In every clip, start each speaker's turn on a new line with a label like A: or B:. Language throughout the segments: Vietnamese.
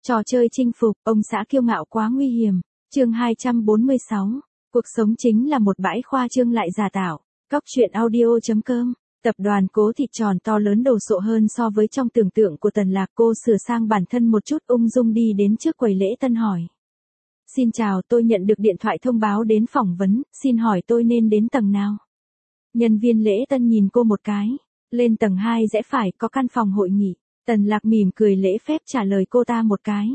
A: Trò chơi chinh phục, ông xã kiêu ngạo quá nguy hiểm. Chương 246. Cuộc sống chính là một bãi khoa trương lại giả tạo. Cóc truyện audio.com. Tập đoàn Cố thịt tròn to lớn đồ sộ hơn so với trong tưởng tượng của Tần Lạc. Cô sửa sang bản thân một chút ung dung đi đến trước quầy lễ tân hỏi. Xin chào, tôi nhận được điện thoại thông báo đến phỏng vấn, xin hỏi tôi nên đến tầng nào? Nhân viên lễ tân nhìn cô một cái. Lên tầng 2 rẽ phải, có căn phòng hội nghị. Tần Lạc mỉm cười lễ phép trả lời cô ta một cái.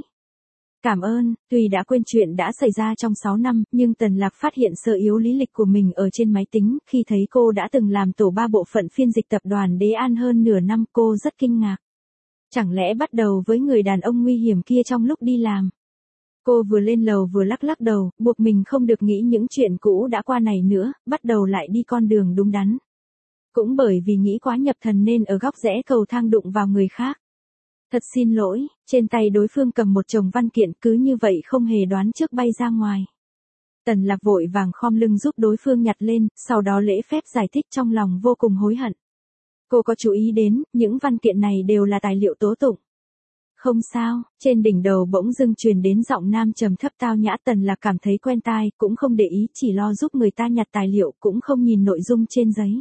A: Cảm ơn, tuy đã quên chuyện đã xảy ra trong 6 năm, nhưng Tần Lạc phát hiện sơ yếu lý lịch của mình ở trên máy tính, khi thấy cô đã từng làm tổ 3 bộ phận phiên dịch tập đoàn Đế An hơn nửa năm, cô rất kinh ngạc. Chẳng lẽ bắt đầu với người đàn ông nguy hiểm kia trong lúc đi làm? Cô vừa lên lầu vừa lắc lắc đầu, buộc mình không được nghĩ những chuyện cũ đã qua này nữa, bắt đầu lại đi con đường đúng đắn. Cũng bởi vì nghĩ quá nhập thần nên ở góc rẽ cầu thang đụng vào người khác. Thật xin lỗi, trên tay đối phương cầm một chồng văn kiện cứ như vậy không hề đoán trước bay ra ngoài. Tần Lạc vội vàng khom lưng giúp đối phương nhặt lên, sau đó lễ phép giải thích trong lòng vô cùng hối hận. Cô có chú ý đến, những văn kiện này đều là tài liệu tố tụng. Không sao, trên đỉnh đầu bỗng dưng truyền đến giọng nam trầm thấp tao nhã. Tần Lạc cảm thấy quen tai, cũng không để ý, chỉ lo giúp người ta nhặt tài liệu, cũng không nhìn nội dung trên giấy.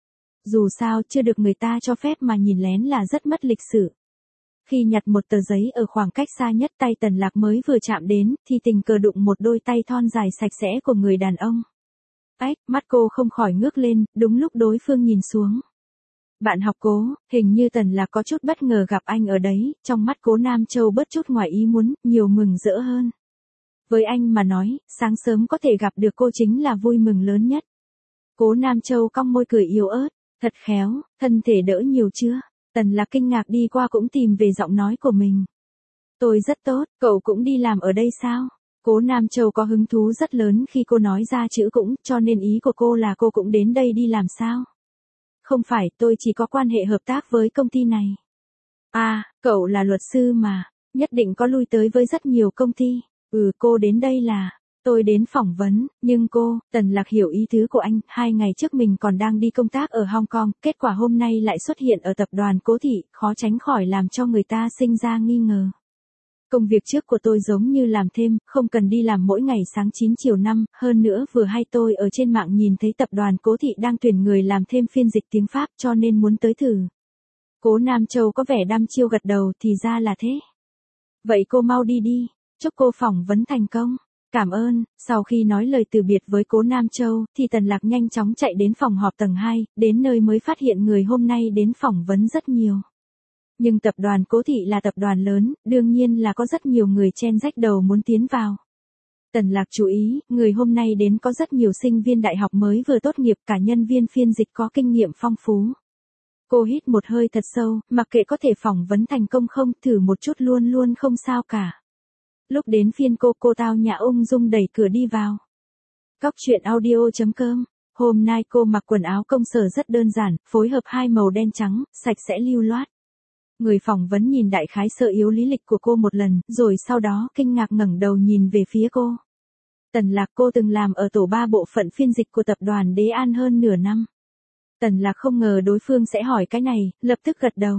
A: Dù sao chưa được người ta cho phép mà nhìn lén là rất mất lịch sự. Khi nhặt một tờ giấy ở khoảng cách xa nhất, tay Tần Lạc mới vừa chạm đến, thì tình cờ đụng một đôi tay thon dài sạch sẽ của người đàn ông. Ách, mắt cô không khỏi ngước lên, đúng lúc đối phương nhìn xuống. Bạn học Cố, hình như Tần Lạc có chút bất ngờ gặp anh ở đấy, trong mắt Cố Nam Châu bớt chút ngoài ý muốn, nhiều mừng rỡ hơn. Với anh mà nói, sáng sớm có thể gặp được cô chính là vui mừng lớn nhất. Cố Nam Châu cong môi cười yếu ớt, thật khéo, thân thể đỡ nhiều chưa? Tần Lạc kinh ngạc đi qua cũng tìm về giọng nói của mình. Tôi rất tốt, cậu cũng đi làm ở đây sao? Cố Nam Châu có hứng thú rất lớn khi cô nói ra chữ cũng, cho nên ý của cô là cô cũng đến đây đi làm sao? Không phải, tôi chỉ có quan hệ hợp tác với công ty này. À, cậu là luật sư mà, nhất định có lui tới với rất nhiều công ty. Cô đến đây là... Tôi đến phỏng vấn, nhưng Tần Lạc hiểu ý tứ của anh, 2 ngày trước mình còn đang đi công tác ở Hong Kong, kết quả hôm nay lại xuất hiện ở tập đoàn Cố thị, khó tránh khỏi làm cho người ta sinh ra nghi ngờ. Công việc trước của tôi giống như làm thêm, không cần đi làm mỗi ngày sáng 9 chiều 5, hơn nữa vừa hay tôi ở trên mạng nhìn thấy tập đoàn Cố thị đang tuyển người làm thêm phiên dịch tiếng Pháp cho nên muốn tới thử. Cố Nam Châu có vẻ đăm chiêu gật đầu, thì ra là thế. Vậy cô mau đi đi, chúc cô phỏng vấn thành công. Cảm ơn, sau khi nói lời từ biệt với Cố Nam Châu, thì Tần Lạc nhanh chóng chạy đến phòng họp tầng 2, đến nơi mới phát hiện người hôm nay đến phỏng vấn rất nhiều. Nhưng tập đoàn Cố thị là tập đoàn lớn, đương nhiên là có rất nhiều người chen rách đầu muốn tiến vào. Tần Lạc chú ý, người hôm nay đến có rất nhiều sinh viên đại học mới vừa tốt nghiệp, cả nhân viên phiên dịch có kinh nghiệm phong phú. Cô hít một hơi thật sâu, mặc kệ có thể phỏng vấn thành công không, thử một chút luôn luôn không sao cả. Lúc đến phiên cô tao nhã ung dung đẩy cửa đi vào. Cóc truyện audio.com. Hôm nay cô mặc quần áo công sở rất đơn giản, phối hợp 2 màu đen trắng, sạch sẽ lưu loát. Người phỏng vấn nhìn đại khái sơ yếu lý lịch của cô một lần, rồi sau đó kinh ngạc ngẩng đầu nhìn về phía cô. Tần Lạc, cô từng làm ở tổ 3 bộ phận phiên dịch của tập đoàn Đế An hơn nửa năm. Tần Lạc không ngờ đối phương sẽ hỏi cái này, lập tức gật đầu.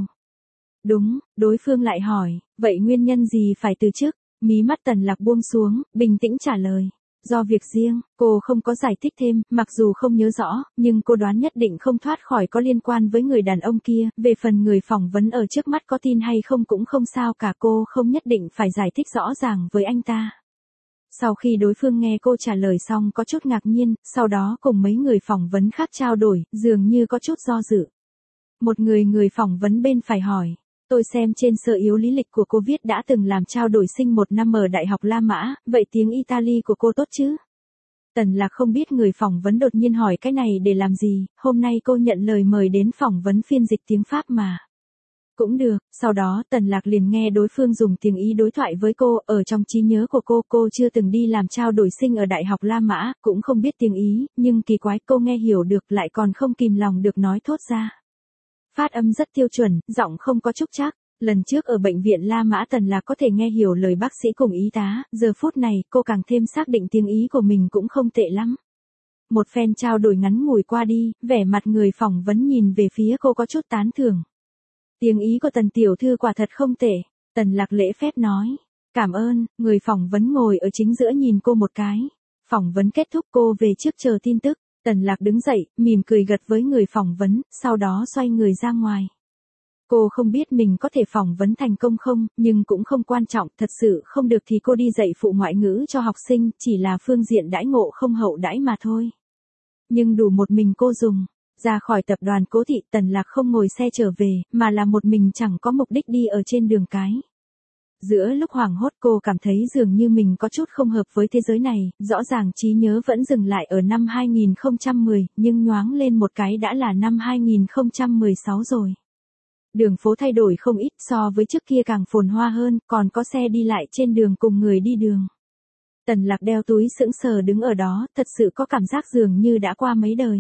A: Đúng, đối phương lại hỏi, vậy nguyên nhân gì phải từ chức? Mí mắt Tần Lạc buông xuống, bình tĩnh trả lời. Do việc riêng, cô không có giải thích thêm, mặc dù không nhớ rõ, nhưng cô đoán nhất định không thoát khỏi có liên quan với người đàn ông kia. Về phần người phỏng vấn ở trước mắt có tin hay không cũng không sao cả, cô không nhất định phải giải thích rõ ràng với anh ta. Sau khi đối phương nghe cô trả lời xong có chút ngạc nhiên, sau đó cùng mấy người phỏng vấn khác trao đổi, dường như có chút do dự. Một người phỏng vấn bên phải hỏi. Tôi xem trên sơ yếu lý lịch của cô viết đã từng làm trao đổi sinh 1 năm ở Đại học La Mã, vậy tiếng Italy của cô tốt chứ? Tần Lạc không biết người phỏng vấn đột nhiên hỏi cái này để làm gì, hôm nay cô nhận lời mời đến phỏng vấn phiên dịch tiếng Pháp mà. Cũng được, sau đó Tần Lạc liền nghe đối phương dùng tiếng Ý đối thoại với cô, ở trong trí nhớ của cô chưa từng đi làm trao đổi sinh ở Đại học La Mã, cũng không biết tiếng Ý, nhưng kỳ quái cô nghe hiểu được lại còn không kìm lòng được nói thốt ra. Phát âm rất tiêu chuẩn, giọng không có trúc trắc. Lần trước ở bệnh viện La Mã Tần Lạc có thể nghe hiểu lời bác sĩ cùng y tá, giờ phút này cô càng thêm xác định tiếng Ý của mình cũng không tệ lắm. Một phen trao đổi ngắn ngủi qua đi, vẻ mặt người phỏng vấn nhìn về phía cô có chút tán thưởng. Tiếng Ý của Tần tiểu thư quả thật không tệ, Tần Lạc lễ phép nói. Cảm ơn, người phỏng vấn ngồi ở chính giữa nhìn cô một cái. Phỏng vấn kết thúc cô về trước chờ tin tức. Tần Lạc đứng dậy, mỉm cười gật với người phỏng vấn, sau đó xoay người ra ngoài. Cô không biết mình có thể phỏng vấn thành công không, nhưng cũng không quan trọng, thật sự không được thì cô đi dạy phụ ngoại ngữ cho học sinh, chỉ là phương diện đãi ngộ không hậu đãi mà thôi. Nhưng đủ một mình cô dùng. Ra khỏi tập đoàn Cố Thị, Tần Lạc không ngồi xe trở về, mà là một mình chẳng có mục đích đi ở trên đường cái. Giữa lúc hoảng hốt cô cảm thấy dường như mình có chút không hợp với thế giới này, rõ ràng trí nhớ vẫn dừng lại ở năm 2010, nhưng nhoáng lên một cái đã là năm 2016 rồi. Đường phố thay đổi không ít so với trước kia càng phồn hoa hơn, còn có xe đi lại trên đường cùng người đi đường. Tần Lạc đeo túi sững sờ đứng ở đó, thật sự có cảm giác dường như đã qua mấy đời.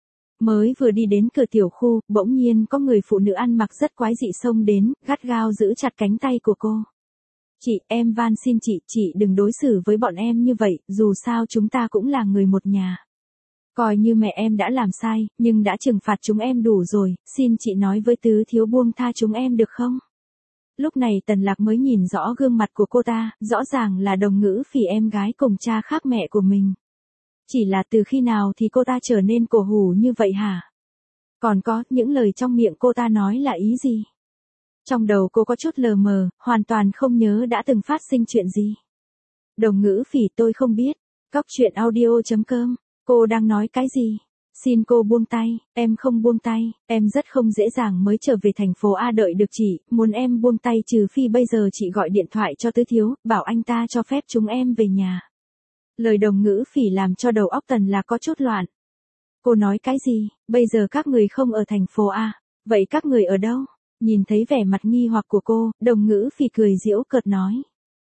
A: Mới vừa đi đến cửa tiểu khu, bỗng nhiên có người phụ nữ ăn mặc rất quái dị xông đến, gắt gao giữ chặt cánh tay của cô. Chị, em van xin chị đừng đối xử với bọn em như vậy, dù sao chúng ta cũng là người một nhà. Coi như mẹ em đã làm sai, nhưng đã trừng phạt chúng em đủ rồi, xin chị nói với Tứ Thiếu buông tha chúng em được không? Lúc này Tần Lạc mới nhìn rõ gương mặt của cô ta, rõ ràng là Đồng Ngữ Phỉ em gái cùng cha khác mẹ của mình. Chỉ là từ khi nào thì cô ta trở nên cổ hủ như vậy hả? Còn có, những lời trong miệng cô ta nói là ý gì? Trong đầu cô có chút lờ mờ, hoàn toàn không nhớ đã từng phát sinh chuyện gì. Đồng Ngữ Phỉ tôi không biết. Cóc truyện audio.com. Cô đang nói cái gì? Xin cô buông tay, em không buông tay, em rất không dễ dàng mới trở về thành phố A đợi được chị, muốn em buông tay trừ phi bây giờ chị gọi điện thoại cho Tứ Thiếu, bảo anh ta cho phép chúng em về nhà. Lời Đồng Ngữ Phỉ làm cho đầu óc Tần Lạc có chút loạn. Cô nói cái gì? Bây giờ các người không ở thành phố A, vậy các người ở đâu? Nhìn thấy vẻ mặt nghi hoặc của cô, Đồng Ngữ Phỉ cười giễu cợt nói.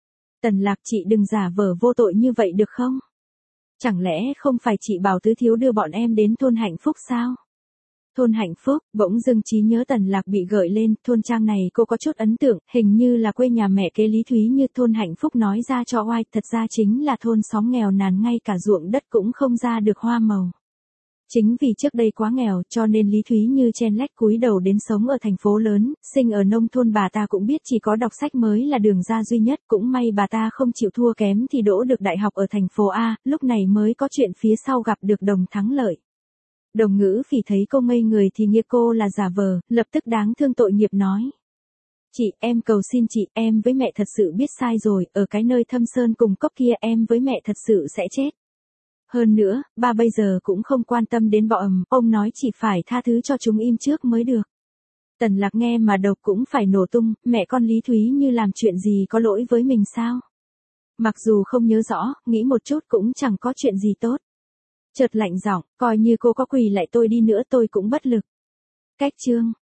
A: Tần Lạc chị đừng giả vờ vô tội như vậy được không? Chẳng lẽ không phải chị bảo Tứ Thiếu đưa bọn em đến thôn Hạnh Phúc sao? Thôn Hạnh Phúc, bỗng dưng trí nhớ Tần Lạc bị gợi lên, thôn trang này cô có chút ấn tượng, hình như là quê nhà mẹ kế Lý Thúy như thôn Hạnh Phúc nói ra cho oai, thật ra chính là thôn xóm nghèo nàn ngay cả ruộng đất cũng không ra được hoa màu. Chính vì trước đây quá nghèo cho nên Lý Thúy Như chen lách cúi đầu đến sống ở thành phố lớn, sinh ở nông thôn bà ta cũng biết chỉ có đọc sách mới là đường ra duy nhất, cũng may bà ta không chịu thua kém thì đỗ được đại học ở thành phố A, lúc này mới có chuyện phía sau gặp được Đồng thắng lợi. Đồng Ngữ Phỉ thấy cô ngây người thì nghĩ cô là giả vờ, lập tức đáng thương tội nghiệp nói. Chị, em cầu xin chị, em với mẹ thật sự biết sai rồi, ở cái nơi thâm sơn cùng cốc kia em với mẹ thật sự sẽ chết. Hơn nữa, ba bây giờ cũng không quan tâm đến bọn ông nói chỉ phải tha thứ cho chúng im trước mới được. Tần Lạc nghe mà đầu cũng phải nổ tung, mẹ con Lý Thúy Như làm chuyện gì có lỗi với mình sao? Mặc dù không nhớ rõ, nghĩ một chút cũng chẳng có chuyện gì tốt. Chợt lạnh giọng, coi như cô có quỳ lại tôi đi nữa tôi cũng bất lực. Cách chương